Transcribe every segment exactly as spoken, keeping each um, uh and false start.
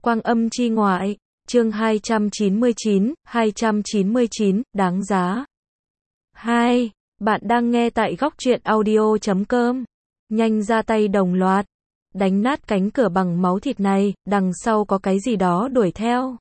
Quang âm chi ngoại, chương hai trăm chín mươi chín, hai trăm chín mươi chín, đáng giá. hai. Bạn đang nghe tại góc truyện audio chấm com. Nhanh ra tay đồng loạt. Đánh nát cánh cửa bằng máu thịt này, đằng sau có cái gì đó đuổi theo.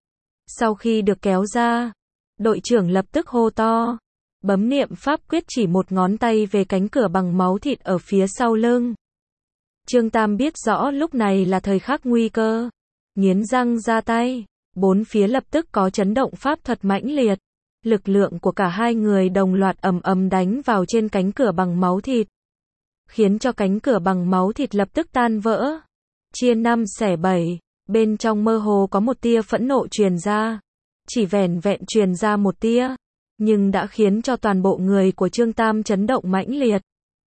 Sau khi được kéo ra, đội trưởng lập tức hô to. Bấm niệm pháp quyết chỉ một ngón tay về cánh cửa bằng máu thịt ở phía sau lưng. Trương Tam biết rõ lúc này là thời khắc nguy cơ. Nghiến răng ra tay, bốn phía lập tức có chấn động pháp thuật mãnh liệt. Lực lượng của cả hai người đồng loạt ầm ầm đánh vào trên cánh cửa bằng máu thịt, khiến cho cánh cửa bằng máu thịt lập tức tan vỡ, chia năm xẻ bảy. Bên trong mơ hồ có một tia phẫn nộ truyền ra, chỉ vẻn vẹn truyền ra một tia, nhưng đã khiến cho toàn bộ người của Trương Tam chấn động mãnh liệt,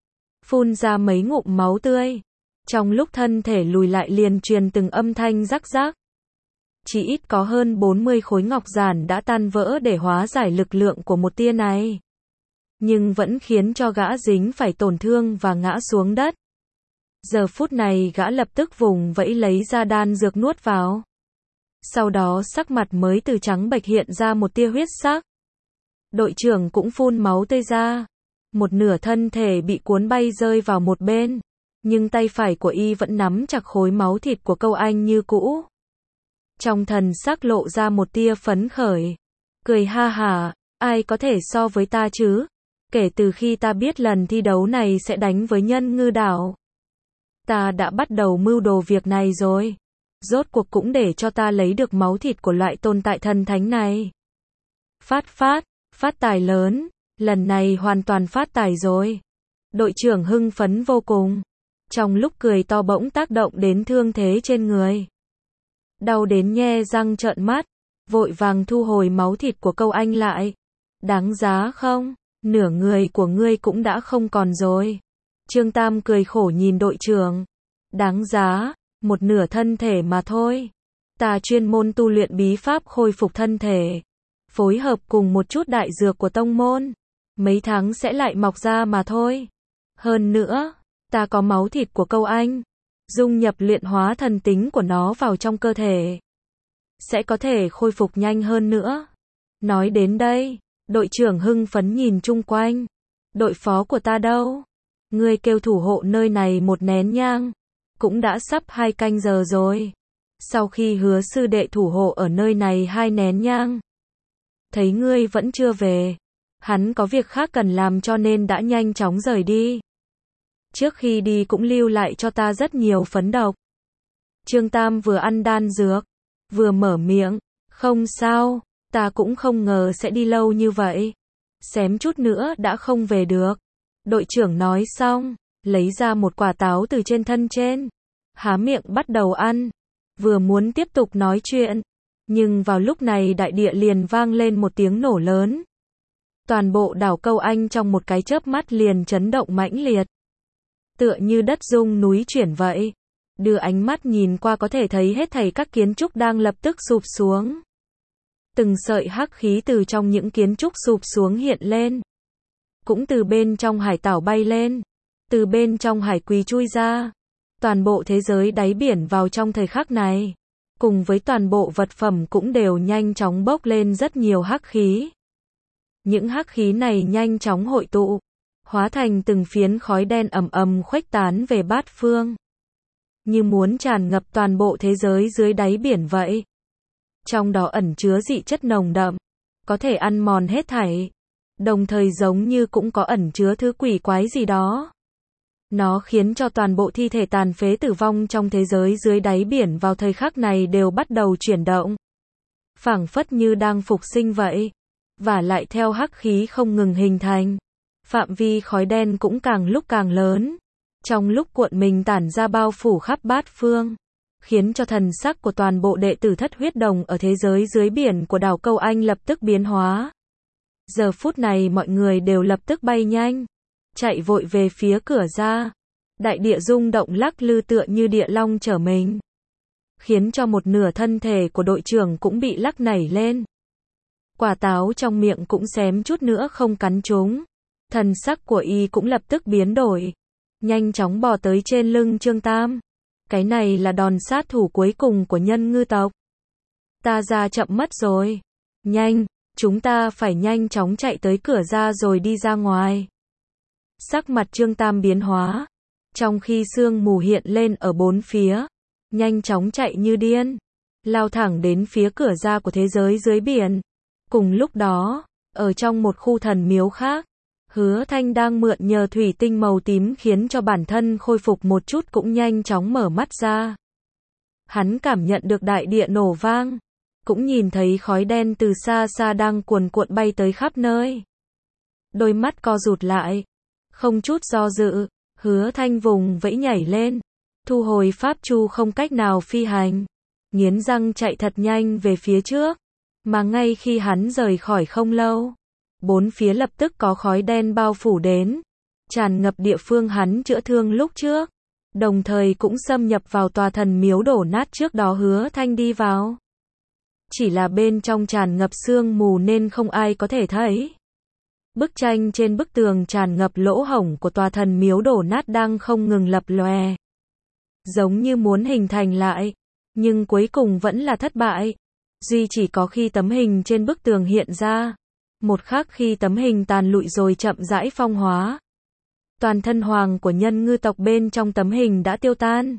phun ra mấy ngụm máu tươi. Trong lúc thân thể lùi lại liền truyền từng âm thanh rắc rắc. Chỉ ít có hơn bốn mươi khối ngọc giản đã tan vỡ để hóa giải lực lượng của một tia này. Nhưng vẫn khiến cho gã dính phải tổn thương và ngã xuống đất. Giờ phút này gã lập tức vùng vẫy lấy ra đan dược nuốt vào. Sau đó sắc mặt mới từ trắng bệch hiện ra một tia huyết sắc. Đội trưởng cũng phun máu tươi ra. Một nửa thân thể bị cuốn bay rơi vào một bên. Nhưng tay phải của y vẫn nắm chặt khối máu thịt của Câu Anh như cũ. Trong thần sắc lộ ra một tia phấn khởi. Cười ha hả, ai có thể so với ta chứ? Kể từ khi ta biết lần thi đấu này sẽ đánh với Nhân Ngư Đảo, ta đã bắt đầu mưu đồ việc này rồi. Rốt cuộc cũng để cho ta lấy được máu thịt của loại tồn tại thần thánh này. Phát phát, phát tài lớn, lần này hoàn toàn phát tài rồi. Đội trưởng hưng phấn vô cùng. Trong lúc cười to bỗng tác động đến thương thế trên người. Đau đến nhe răng trợn mắt, vội vàng thu hồi máu thịt của Câu Anh lại. Đáng giá không? Nửa người của ngươi cũng đã không còn rồi. Trương Tam cười khổ nhìn đội trưởng. Đáng giá, một nửa thân thể mà thôi. Ta chuyên môn tu luyện bí pháp khôi phục thân thể, phối hợp cùng một chút đại dược của tông môn. Mấy tháng sẽ lại mọc ra mà thôi. Hơn nữa, ta có máu thịt của Câu Anh, dung nhập luyện hóa thần tính của nó vào trong cơ thể, sẽ có thể khôi phục nhanh hơn nữa. Nói đến đây, đội trưởng hưng phấn nhìn chung quanh. Đội phó của ta đâu? Ngươi kêu thủ hộ nơi này một nén nhang, cũng đã sắp hai canh giờ rồi. Sau khi hứa sư đệ thủ hộ ở nơi này hai nén nhang, thấy ngươi vẫn chưa về, hắn có việc khác cần làm cho nên đã nhanh chóng rời đi. Trước khi đi cũng lưu lại cho ta rất nhiều phấn độc. Trương Tam vừa ăn đan dược, vừa mở miệng. Không sao, ta cũng không ngờ sẽ đi lâu như vậy. Xém chút nữa đã không về được. Đội trưởng nói xong, lấy ra một quả táo từ trên thân trên. Há miệng bắt đầu ăn. Vừa muốn tiếp tục nói chuyện. Nhưng vào lúc này đại địa liền vang lên một tiếng nổ lớn. Toàn bộ đảo Câu Anh trong một cái chớp mắt liền chấn động mãnh liệt. Tựa như đất rung núi chuyển vậy. Đưa ánh mắt nhìn qua có thể thấy hết thảy các kiến trúc đang lập tức sụp xuống. Từng sợi hắc khí từ trong những kiến trúc sụp xuống hiện lên. Cũng từ bên trong hải tảo bay lên. Từ bên trong hải quỳ chui ra. Toàn bộ thế giới đáy biển vào trong thời khắc này. Cùng với toàn bộ vật phẩm cũng đều nhanh chóng bốc lên rất nhiều hắc khí. Những hắc khí này nhanh chóng hội tụ, hóa thành từng phiến khói đen ầm ầm khuếch tán về bát phương, như muốn tràn ngập toàn bộ thế giới dưới đáy biển vậy. Trong đó ẩn chứa dị chất nồng đậm, có thể ăn mòn hết thảy, đồng thời giống như cũng có ẩn chứa thứ quỷ quái gì đó. Nó khiến cho toàn bộ thi thể tàn phế tử vong trong thế giới dưới đáy biển vào thời khắc này đều bắt đầu chuyển động, phảng phất như đang phục sinh vậy. Và lại theo hắc khí không ngừng hình thành, phạm vi khói đen cũng càng lúc càng lớn, trong lúc cuộn mình tản ra bao phủ khắp bát phương, khiến cho thần sắc của toàn bộ đệ tử thất huyết đồng ở thế giới dưới biển của đảo Câu Anh lập tức biến hóa. Giờ phút này mọi người đều lập tức bay nhanh, chạy vội về phía cửa ra. Đại địa rung động lắc lư tựa như địa long trở mình, khiến cho một nửa thân thể của đội trưởng cũng bị lắc nảy lên. Quả táo trong miệng cũng xém chút nữa không cắn trúng. Thần sắc của y cũng lập tức biến đổi, nhanh chóng bò tới trên lưng Trương Tam. Cái này là đòn sát thủ cuối cùng của nhân ngư tộc. Ta ra chậm mất rồi. Nhanh, chúng ta phải nhanh chóng chạy tới cửa ra rồi đi ra ngoài. Sắc mặt Trương Tam biến hóa. Trong khi sương mù hiện lên ở bốn phía, nhanh chóng chạy như điên, lao thẳng đến phía cửa ra của thế giới dưới biển. Cùng lúc đó, ở trong một khu thần miếu khác, Hứa Thanh đang mượn nhờ thủy tinh màu tím khiến cho bản thân khôi phục một chút cũng nhanh chóng mở mắt ra. Hắn cảm nhận được đại địa nổ vang, cũng nhìn thấy khói đen từ xa xa đang cuồn cuộn bay tới khắp nơi. Đôi mắt co rụt lại, không chút do dự, Hứa Thanh vùng vẫy nhảy lên, thu hồi pháp chu không cách nào phi hành, nghiến răng chạy thật nhanh về phía trước, mà ngay khi hắn rời khỏi không lâu, bốn phía lập tức có khói đen bao phủ đến, tràn ngập địa phương hắn chữa thương lúc trước, đồng thời cũng xâm nhập vào tòa thần miếu đổ nát trước đó Hứa Thanh đi vào. Chỉ là bên trong tràn ngập sương mù nên không ai có thể thấy. Bức tranh trên bức tường tràn ngập lỗ hổng của tòa thần miếu đổ nát đang không ngừng lập lòe, giống như muốn hình thành lại, nhưng cuối cùng vẫn là thất bại. Duy chỉ có khi tấm hình trên bức tường hiện ra, một khắc khi tấm hình tàn lụi rồi chậm rãi phong hóa, toàn thân hoàng của nhân ngư tộc bên trong tấm hình đã tiêu tan.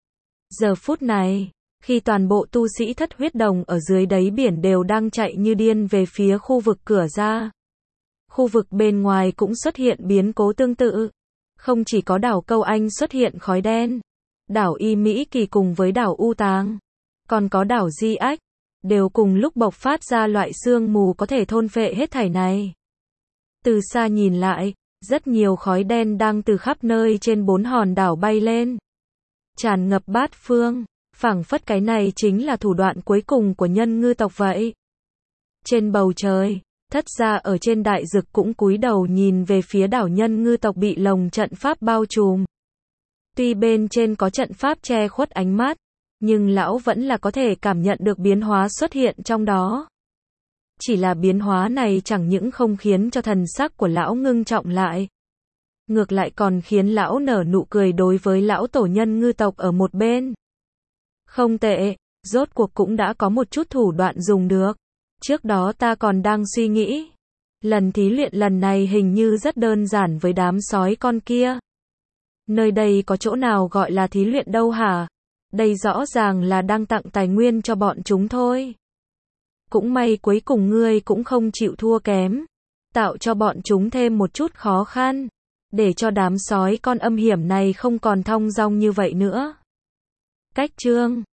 Giờ phút này, khi toàn bộ tu sĩ thất huyết đồng ở dưới đáy biển đều đang chạy như điên về phía khu vực cửa ra, khu vực bên ngoài cũng xuất hiện biến cố tương tự. Không chỉ có đảo Câu Anh xuất hiện khói đen, đảo Y Mỹ Kỳ cùng với đảo U Táng, còn có đảo Di Ách, đều cùng lúc bộc phát ra loại sương mù có thể thôn phệ hết thảy này. Từ xa nhìn lại, rất nhiều khói đen đang từ khắp nơi trên bốn hòn đảo bay lên, tràn ngập bát phương, phảng phất cái này chính là thủ đoạn cuối cùng của nhân ngư tộc vậy. Trên bầu trời, Thất gia ở trên đại dực cũng cúi đầu nhìn về phía đảo nhân ngư tộc bị lồng trận pháp bao trùm. Tuy bên trên có trận pháp che khuất ánh mắt, nhưng lão vẫn là có thể cảm nhận được biến hóa xuất hiện trong đó. Chỉ là biến hóa này chẳng những không khiến cho thần sắc của lão ngưng trọng lại, ngược lại còn khiến lão nở nụ cười đối với lão tổ nhân ngư tộc ở một bên. Không tệ, rốt cuộc cũng đã có một chút thủ đoạn dùng được. Trước đó ta còn đang suy nghĩ, lần thí luyện lần này hình như rất đơn giản với đám sói con kia. Nơi đây có chỗ nào gọi là thí luyện đâu hả? Đây rõ ràng là đang tặng tài nguyên cho bọn chúng thôi. Cũng may cuối cùng ngươi cũng không chịu thua kém, tạo cho bọn chúng thêm một chút khó khăn, để cho đám sói con âm hiểm này không còn thong dong như vậy nữa. Cách chương